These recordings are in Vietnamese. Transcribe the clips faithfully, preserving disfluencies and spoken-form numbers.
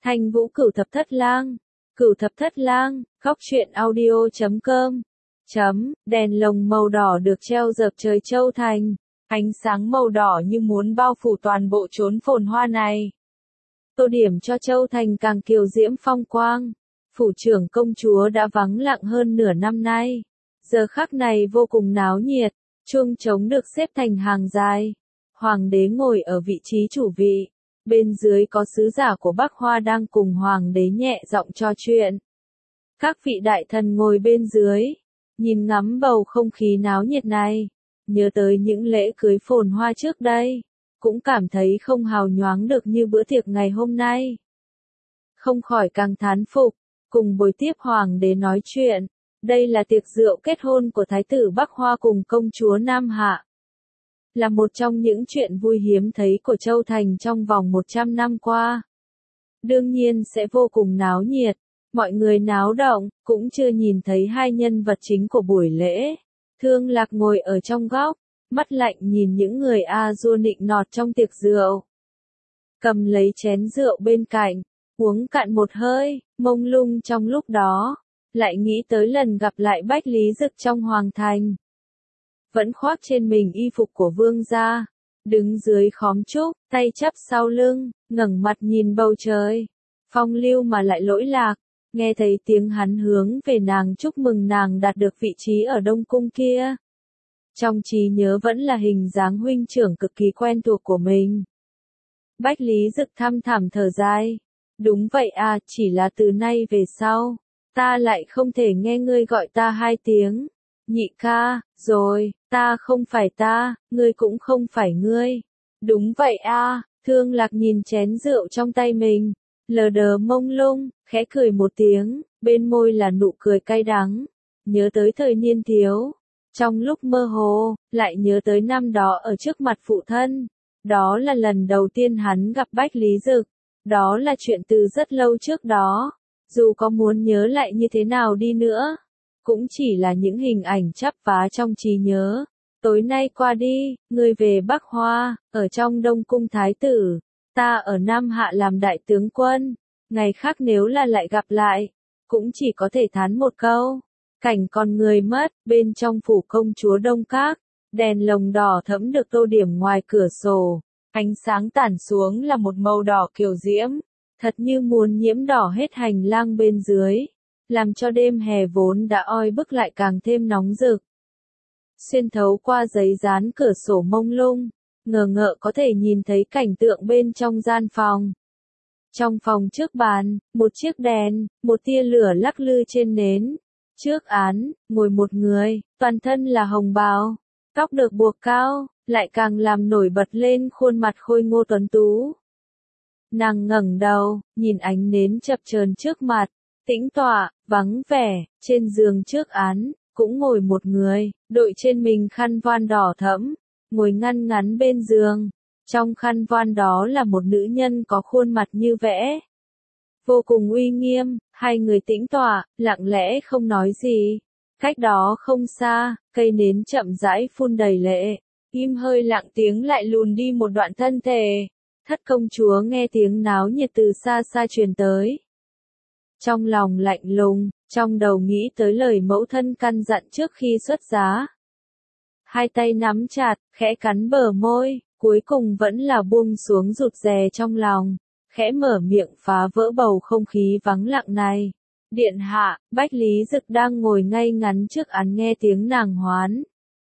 Thanh Vũ Cửu Thập Thất Lang. Cửu Thập Thất Lang, góc truyện audio chấm com. Chấm, đèn lồng màu đỏ được treo dợp trời Châu Thành. Ánh sáng màu đỏ như muốn bao phủ toàn bộ chốn phồn hoa này. Tô điểm cho Châu Thành càng kiều diễm phong quang. Phủ trưởng công chúa đã vắng lặng hơn nửa năm nay. Giờ khắc này vô cùng náo nhiệt, chuông trống được xếp thành hàng dài. Hoàng đế ngồi ở vị trí chủ vị. Bên dưới có sứ giả của Bắc Hoa đang cùng hoàng đế nhẹ giọng trò chuyện. Các vị đại thần ngồi bên dưới, nhìn ngắm bầu không khí náo nhiệt này, nhớ tới những lễ cưới phồn hoa trước đây, cũng cảm thấy không hào nhoáng được như bữa tiệc ngày hôm nay. Không khỏi càng thán phục, cùng buổi tiếp hoàng đế nói chuyện, đây là tiệc rượu kết hôn của thái tử Bắc Hoa cùng công chúa Nam Hạ. Là một trong những chuyện vui hiếm thấy của Châu Thành trong vòng một trăm năm qua. Đương nhiên sẽ vô cùng náo nhiệt, mọi người náo động, cũng chưa nhìn thấy hai nhân vật chính của buổi lễ. Thương Lạc ngồi ở trong góc, mắt lạnh nhìn những người a dua nịnh nọt trong tiệc rượu. Cầm lấy chén rượu bên cạnh, uống cạn một hơi, mông lung trong lúc đó, lại nghĩ tới lần gặp lại Bách Lý Dực trong hoàng thành. Vẫn khoác trên mình y phục của vương gia, đứng dưới khóm trúc, tay chắp sau lưng, ngẩng mặt nhìn bầu trời. Phong lưu mà lại lỗi lạc, nghe thấy tiếng hắn hướng về nàng chúc mừng nàng đạt được vị trí ở Đông Cung kia. Trong trí nhớ vẫn là hình dáng huynh trưởng cực kỳ quen thuộc của mình. Bách Lý Dực thăm thẳm thở dài. Đúng vậy à, chỉ là từ nay về sau, ta lại không thể nghe ngươi gọi ta hai tiếng. Nhị ca, rồi, ta không phải ta, ngươi cũng không phải ngươi. Đúng vậy a, Thương Lạc nhìn chén rượu trong tay mình, lờ đờ mông lung, khẽ cười một tiếng, bên môi là nụ cười cay đắng. Nhớ tới thời niên thiếu, trong lúc mơ hồ, lại nhớ tới năm đó ở trước mặt phụ thân. Đó là lần đầu tiên hắn gặp Bách Lý Dực. Đó là chuyện từ rất lâu trước đó. Dù có muốn nhớ lại như thế nào đi nữa, cũng chỉ là những hình ảnh chắp vá trong trí nhớ. Tối nay qua đi, ngươi về Bắc Hoa, ở trong Đông Cung Thái tử, ta ở Nam Hạ làm đại tướng quân. Ngày khác nếu là lại gặp lại, cũng chỉ có thể thán một câu. Cảnh còn người mất, bên trong phủ công chúa Đông Các, đèn lồng đỏ thẫm được tô điểm ngoài cửa sổ. Ánh sáng tản xuống là một màu đỏ kiều diễm, thật như muốn nhiễm đỏ hết hành lang bên dưới, làm cho đêm hè vốn đã oi bức lại càng thêm nóng rực. Xuyên thấu qua giấy dán cửa sổ mông lung, ngờ ngợ có thể nhìn thấy cảnh tượng bên trong gian phòng. Trong phòng trước bàn, một chiếc đèn, một tia lửa lắc lư trên nến. Trước án, ngồi một người, toàn thân là hồng bào, tóc được buộc cao, lại càng làm nổi bật lên khuôn mặt khôi ngô tuấn tú. Nàng ngẩng đầu, nhìn ánh nến chập chờn trước mặt, tĩnh tọa, vắng vẻ, trên giường trước án, cũng ngồi một người, đội trên mình khăn voan đỏ thẫm, ngồi ngăn ngắn bên giường. Trong khăn voan đó là một nữ nhân có khuôn mặt như vẽ. Vô cùng uy nghiêm, hai người tĩnh tọa, lặng lẽ không nói gì. Cách đó không xa, cây nến chậm rãi phun đầy lệ. Im hơi lặng tiếng lại lùn đi một đoạn thân thể. Thất công chúa nghe tiếng náo nhiệt từ xa xa truyền tới. Trong lòng lạnh lùng, trong đầu nghĩ tới lời mẫu thân căn dặn trước khi xuất giá. Hai tay nắm chặt, khẽ cắn bờ môi, cuối cùng vẫn là buông xuống rụt rè trong lòng, khẽ mở miệng phá vỡ bầu không khí vắng lặng này. Điện hạ, Bách Lý Dực đang ngồi ngay ngắn trước án nghe tiếng nàng hoán.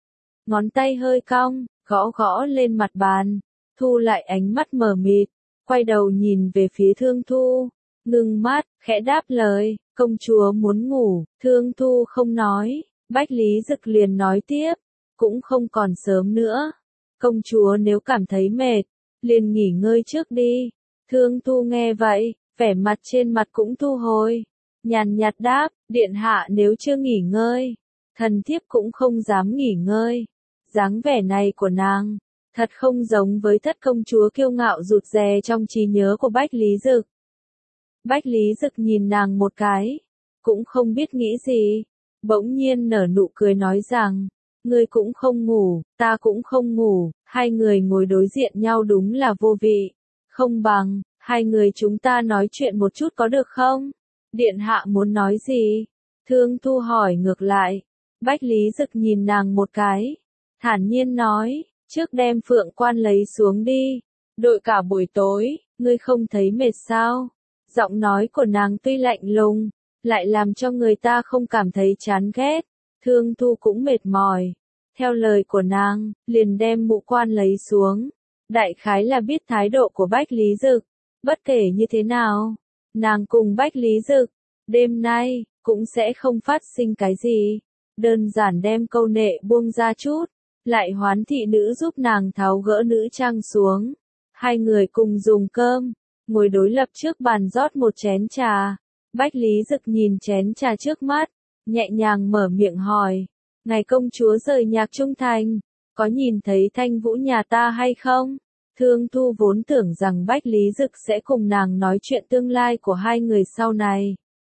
Ngón tay hơi cong, gõ gõ lên mặt bàn, thu lại ánh mắt mờ mịt, quay đầu nhìn về phía Thương Thu, ngưng mắt, khẽ đáp lời, công chúa muốn ngủ. Thương Thu không nói, Bách Lý Dực liền nói tiếp, cũng không còn sớm nữa. Công chúa nếu cảm thấy mệt, liền nghỉ ngơi trước đi. Thương Thu nghe vậy, vẻ mặt trên mặt cũng thu hồi, nhàn nhạt đáp, điện hạ nếu chưa nghỉ ngơi, thần thiếp cũng không dám nghỉ ngơi. Dáng vẻ này của nàng, thật không giống với thất công chúa kiêu ngạo rụt rè trong trí nhớ của Bách Lý Dực. Bách Lý Dực nhìn nàng một cái, cũng không biết nghĩ gì, bỗng nhiên nở nụ cười nói rằng, ngươi cũng không ngủ, ta cũng không ngủ, hai người ngồi đối diện nhau đúng là vô vị, không bằng, Hai người chúng ta nói chuyện một chút có được không? Điện hạ muốn nói gì? Thương Thu hỏi ngược lại. Bách Lý Dực nhìn nàng một cái, thản nhiên nói, trước đem phượng quan lấy xuống đi, đội cả buổi tối, ngươi không thấy mệt sao? Giọng nói của nàng tuy lạnh lùng, lại làm cho người ta không cảm thấy chán ghét. Thương Thu cũng mệt mỏi. Theo lời của nàng, liền đem mũ quan lấy xuống. Đại khái là biết thái độ của Bách Lý Dực. Bất kể như thế nào, nàng cùng Bách Lý Dực, đêm nay, cũng sẽ không phát sinh cái gì. Đơn giản đem câu nệ buông ra chút, lại hoán thị nữ giúp nàng tháo gỡ nữ trang xuống. Hai người cùng dùng cơm, ngồi đối lập trước bàn rót một chén trà. Bách Lý Dực nhìn chén trà trước mắt, nhẹ nhàng mở miệng hỏi, ngài công chúa rời Nhạc Trung Thành, có nhìn thấy Thanh Vũ nhà ta hay không? Thương Thu vốn tưởng rằng Bách Lý Dực sẽ cùng nàng nói chuyện tương lai của hai người sau này.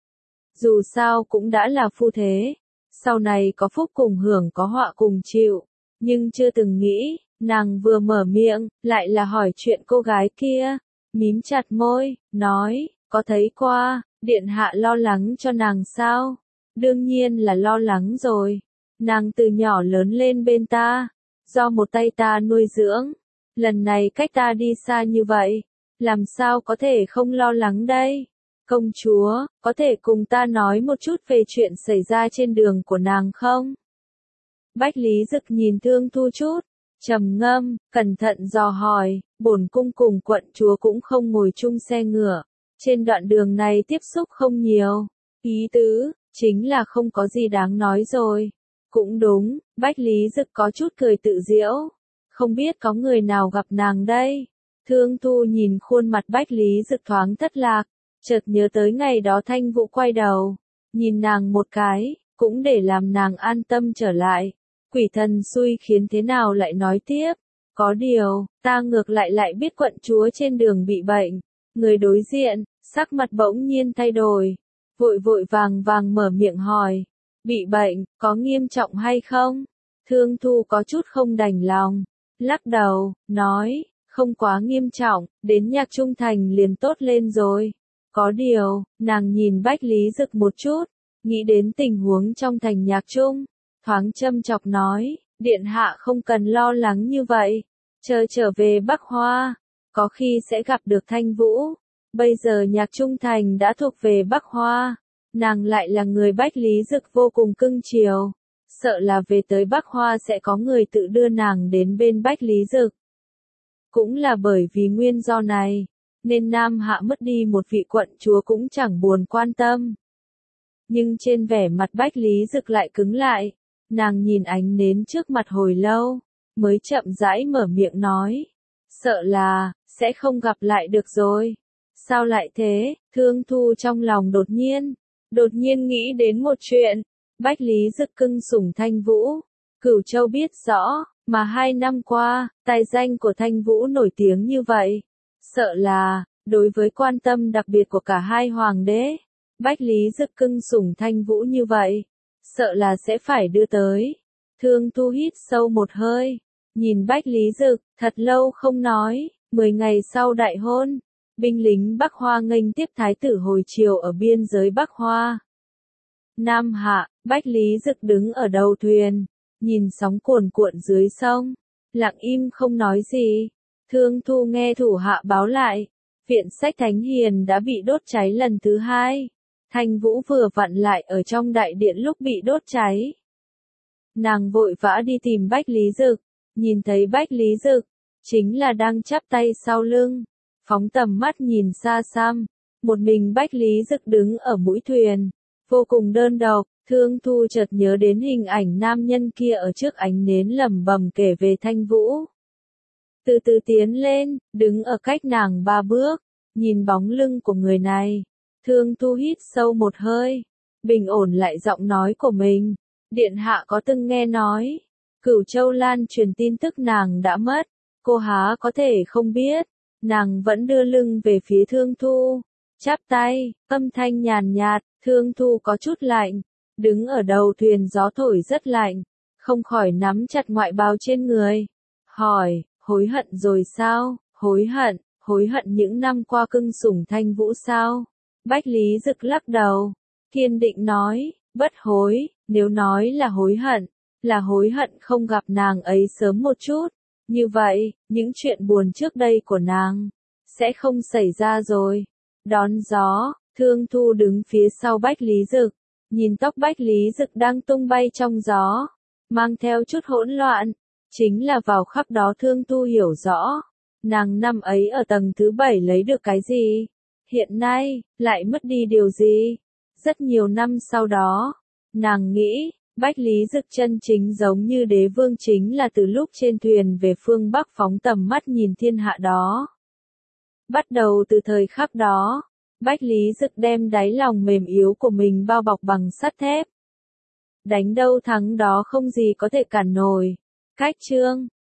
Dù sao cũng đã là phu thế, sau này có phúc cùng hưởng có họa cùng chịu, nhưng chưa từng nghĩ, nàng vừa mở miệng, lại là hỏi chuyện cô gái kia, mím chặt môi, nói, có thấy qua, điện hạ lo lắng cho nàng sao? Đương nhiên là lo lắng rồi, nàng từ nhỏ lớn lên bên ta, do một tay ta nuôi dưỡng, lần này cách ta đi xa như vậy, làm sao có thể không lo lắng đây? Công chúa, có thể cùng ta nói một chút về chuyện xảy ra trên đường của nàng không? Bách Lý Dực nhìn Thương Thu chút, trầm ngâm, cẩn thận dò hỏi, bổn cung cùng quận chúa cũng không ngồi chung xe ngựa, trên đoạn đường này tiếp xúc không nhiều, ý tứ, chính là không có gì đáng nói rồi. Cũng đúng, Bách Lý Dực có chút cười tự giễu, không biết có người nào gặp nàng đây. Thương Thu nhìn khuôn mặt Bách Lý Dực thoáng thất lạc, chợt nhớ tới ngày đó Thanh Vũ quay đầu, nhìn nàng một cái, cũng để làm nàng an tâm trở lại. Quỷ thần xui khiến thế nào lại nói tiếp, có điều, ta ngược lại lại biết quận chúa trên đường bị bệnh. Người đối diện, sắc mặt bỗng nhiên thay đổi, vội vội vàng vàng mở miệng hỏi, bị bệnh, có nghiêm trọng hay không? Thương Thu có chút không đành lòng, lắc đầu, nói, không quá nghiêm trọng, đến Nhạc Trung Thành liền tốt lên rồi. Có điều, nàng nhìn Bách Lý Dực một chút, nghĩ đến tình huống trong thành Nhạc Trung, thoáng châm chọc nói, điện hạ không cần lo lắng như vậy, chờ trở về Bắc Hoa, có khi sẽ gặp được Thanh Vũ. Bây giờ Nhạc Trung Thành đã thuộc về Bắc Hoa, nàng lại là người Bách Lý Dực vô cùng cưng chiều, sợ là về tới Bắc Hoa sẽ có người tự đưa nàng đến bên Bách Lý Dực. Cũng là bởi vì nguyên do này, nên Nam Hạ mất đi một vị quận chúa cũng chẳng buồn quan tâm. Nhưng trên vẻ mặt Bách Lý Dực lại cứng lại, nàng nhìn ánh nến trước mặt hồi lâu, mới chậm rãi mở miệng nói, sợ là, sẽ không gặp lại được rồi. Sao lại thế? Thương Thu trong lòng đột nhiên, đột nhiên nghĩ đến một chuyện, Bách Lý Dực cưng sủng Thanh Vũ, Cửu Châu biết rõ, mà hai năm qua, tài danh của Thanh Vũ nổi tiếng như vậy, sợ là, đối với quan tâm đặc biệt của cả hai hoàng đế, Bách Lý Dực cưng sủng Thanh Vũ như vậy, sợ là sẽ phải đưa tới. Thương Thu hít sâu một hơi, nhìn Bách Lý Dực, thật lâu không nói, mười ngày sau đại hôn, binh lính Bắc Hoa nghênh tiếp thái tử hồi triều ở biên giới Bắc Hoa. Nam Hạ, Bách Lý Dực đứng ở đầu thuyền, nhìn sóng cuồn cuộn dưới sông, lặng im không nói gì. Thương Thu nghe thủ hạ báo lại, viện sách Thánh Hiền đã bị đốt cháy lần thứ hai. Thanh Vũ vừa vặn lại ở trong đại điện lúc bị đốt cháy. Nàng vội vã đi tìm Bách Lý Dực, nhìn thấy Bách Lý Dực, chính là đang chắp tay sau lưng, phóng tầm mắt nhìn xa xăm, một mình Bách Lý Dực đứng ở mũi thuyền, vô cùng đơn độc. Thương Thu chợt nhớ đến hình ảnh nam nhân kia ở trước ánh nến lẩm bẩm kể về Thanh Vũ. Từ từ tiến lên, đứng ở cách nàng ba bước, nhìn bóng lưng của người này. Thương Thu hít sâu một hơi, bình ổn lại giọng nói của mình. Điện hạ có từng nghe nói, Cửu Châu lan truyền tin tức nàng đã mất, cô há có thể không biết. Nàng vẫn đưa lưng về phía Thương Thu, chắp tay, âm thanh nhàn nhạt. Thương Thu có chút lạnh, đứng ở đầu thuyền gió thổi rất lạnh, không khỏi nắm chặt ngoại bào trên người. Hỏi, hối hận rồi sao? Hối hận, Hối hận những năm qua cưng sủng Thanh Vũ sao? Bách Lý Dực lắc đầu, kiên định nói, bất hối, nếu nói là hối hận, là hối hận không gặp nàng ấy sớm một chút. Như vậy, những chuyện buồn trước đây của nàng sẽ không xảy ra rồi. Đón gió, Thương Thu đứng phía sau Bách Lý Dực, nhìn tóc Bách Lý Dực đang tung bay trong gió, mang theo chút hỗn loạn. Chính là vào khắc đó Thương Thu hiểu rõ, nàng năm ấy ở tầng thứ bảy lấy được cái gì, hiện nay, lại mất đi điều gì. Rất nhiều năm sau đó, nàng nghĩ, Bách Lý Dực chân chính giống như đế vương chính là từ lúc trên thuyền về phương Bắc phóng tầm mắt nhìn thiên hạ đó. Bắt đầu từ thời khắc đó, Bách Lý Dực đem đáy lòng mềm yếu của mình bao bọc bằng sắt thép. Đánh đâu thắng đó không gì có thể cản nổi. Cách chương